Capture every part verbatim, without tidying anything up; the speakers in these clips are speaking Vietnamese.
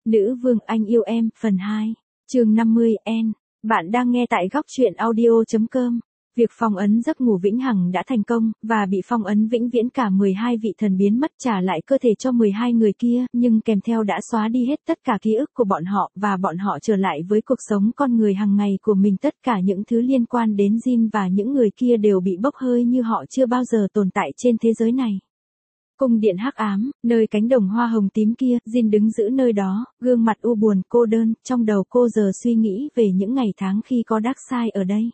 Nữ vương anh yêu em, phần hai. Chương năm mươi, N. Bạn đang nghe tại góc truyện audio chấm com. Việc phong ấn giấc ngủ vĩnh hằng đã thành công, và bị phong ấn vĩnh viễn cả mười hai vị thần biến mất trả lại cơ thể cho mười hai người kia, nhưng kèm theo đã xóa đi hết tất cả ký ức của bọn họ, và bọn họ trở lại với cuộc sống con người hàng ngày của mình. Tất cả những thứ liên quan đến Jin và những người kia đều bị bốc hơi như họ chưa bao giờ tồn tại trên thế giới này. Cung điện hắc ám, nơi cánh đồng hoa hồng tím kia, Jin đứng giữ nơi đó, gương mặt u buồn, cô đơn, trong đầu cô giờ suy nghĩ về những ngày tháng khi có Darkseid ở đây.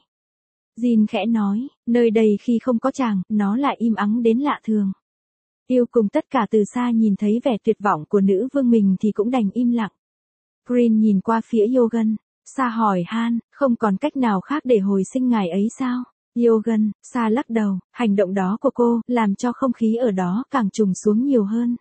Jin khẽ nói, nơi đây khi không có chàng, nó lại im ắng đến lạ thường. Yêu cùng tất cả từ xa nhìn thấy vẻ tuyệt vọng của nữ vương mình thì cũng đành im lặng. Green nhìn qua phía Yogan, Sa hỏi han, không còn cách nào khác để hồi sinh ngài ấy sao? Yogan, Sa lắc đầu, hành động đó của cô, làm cho không khí ở đó càng trùng xuống nhiều hơn.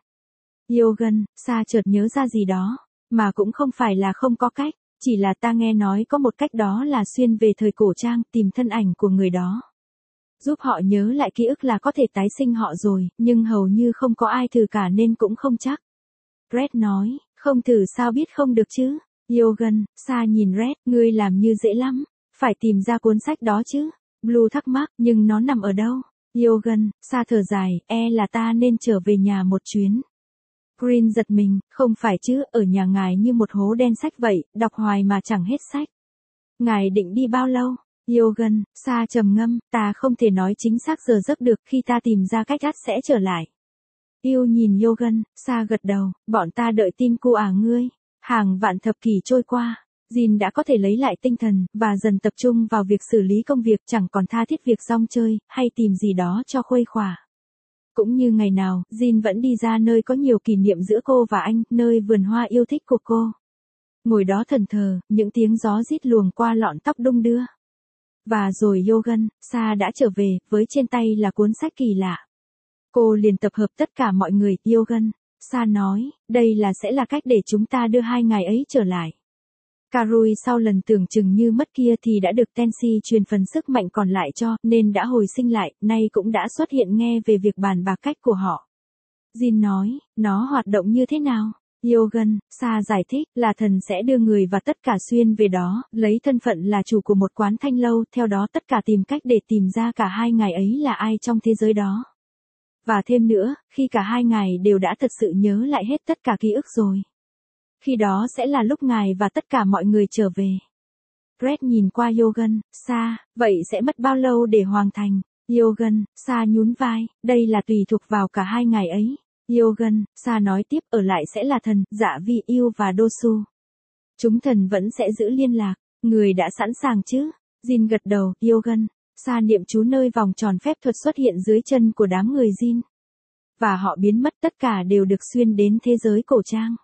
Yogan, Sa chợt nhớ ra gì đó, mà cũng không phải là không có cách, chỉ là ta nghe nói có một cách đó là xuyên về thời cổ trang, tìm thân ảnh của người đó. Giúp họ nhớ lại ký ức là có thể tái sinh họ rồi, nhưng hầu như không có ai thử cả nên cũng không chắc. Red nói, không thử sao biết không được chứ. Yogan, Sa nhìn Red, ngươi làm như dễ lắm, phải tìm ra cuốn sách đó chứ. Blue thắc mắc, nhưng nó nằm ở đâu? Yogan, Sa thở dài, e là ta nên trở về nhà một chuyến. Green giật mình, không phải chứ, ở nhà ngài như một hố đen sách vậy, đọc hoài mà chẳng hết sách. Ngài định đi bao lâu? Yogan, Sa trầm ngâm, ta không thể nói chính xác giờ giấc được, khi ta tìm ra cách ắt sẽ trở lại. Yêu nhìn Yogan, Sa gật đầu, bọn ta đợi tin cô à ngươi. Hàng vạn thập kỷ trôi qua. Jin đã có thể lấy lại tinh thần, và dần tập trung vào việc xử lý công việc, chẳng còn tha thiết việc rong chơi, hay tìm gì đó cho khuây khỏa. Cũng như ngày nào, Jin vẫn đi ra nơi có nhiều kỷ niệm giữa cô và anh, nơi vườn hoa yêu thích của cô. Ngồi đó thần thờ, những tiếng gió rít luồng qua lọn tóc đung đưa. Và rồi Yogan, Sa đã trở về, với trên tay là cuốn sách kỳ lạ. Cô liền tập hợp tất cả mọi người, Yogan, Sa nói, đây là sẽ là cách để chúng ta đưa hai ngài ấy trở lại. Karui sau lần tưởng chừng như mất kia thì đã được Tensi truyền phần sức mạnh còn lại cho, nên đã hồi sinh lại, nay cũng đã xuất hiện nghe về việc bàn bạc cách của họ. Jin nói, nó hoạt động như thế nào? Yogan, Sa giải thích, là thần sẽ đưa người và tất cả xuyên về đó, lấy thân phận là chủ của một quán thanh lâu, theo đó tất cả tìm cách để tìm ra cả hai ngài ấy là ai trong thế giới đó. Và thêm nữa, khi cả hai ngài đều đã thật sự nhớ lại hết tất cả ký ức rồi. Khi đó sẽ là lúc ngài và tất cả mọi người trở về. Red nhìn qua Yogan, Sa, vậy sẽ mất bao lâu để hoàn thành? Yogan, Sa nhún vai, đây là tùy thuộc vào cả hai ngài ấy. Yogan, Sa nói tiếp, ở lại sẽ là thần, Dạ Vi Yêu và Dosu. Chúng thần vẫn sẽ giữ liên lạc, người đã sẵn sàng chứ? Jin gật đầu, Yogan, Sa niệm chú nơi vòng tròn phép thuật xuất hiện dưới chân của đám người Jin. Và họ biến mất, tất cả đều được xuyên đến thế giới cổ trang.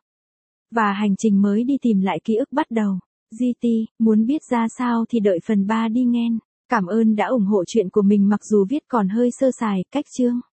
Và hành trình mới đi tìm lại ký ức bắt đầu. giê tê, muốn biết ra sao thì đợi phần ba đi nghe. Cảm ơn đã ủng hộ chuyện của mình mặc dù viết còn hơi sơ sài, cách chương.